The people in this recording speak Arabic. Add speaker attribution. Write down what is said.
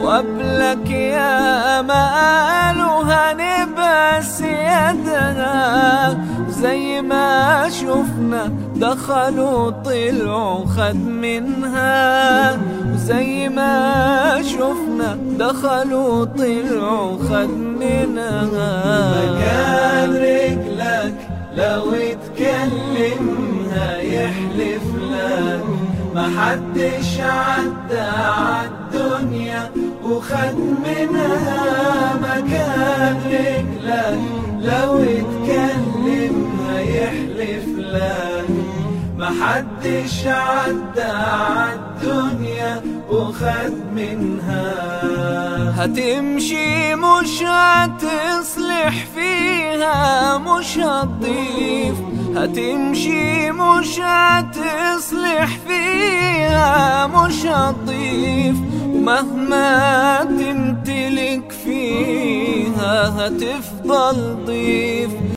Speaker 1: وقبلك يا مقالها نبس يدها، زي ما شفنا دخلوا طلعوا خد منها، وزي ما شفنا دخلوا طلعوا خد منها.
Speaker 2: مكان رجلك لو اتكلمها يحلف لك محدش عدى عالدنيا وخد منها. مكان رجلك لو اتكلمها يحلف لك محدش عدى عالدنيا وخد منها.
Speaker 1: هتمشي مش هتصلح فيها مش هتضيف، هتمشي مش هتصلح فيها مش هتضيف، ومهما تمتلك فيها هتفضل ضيف.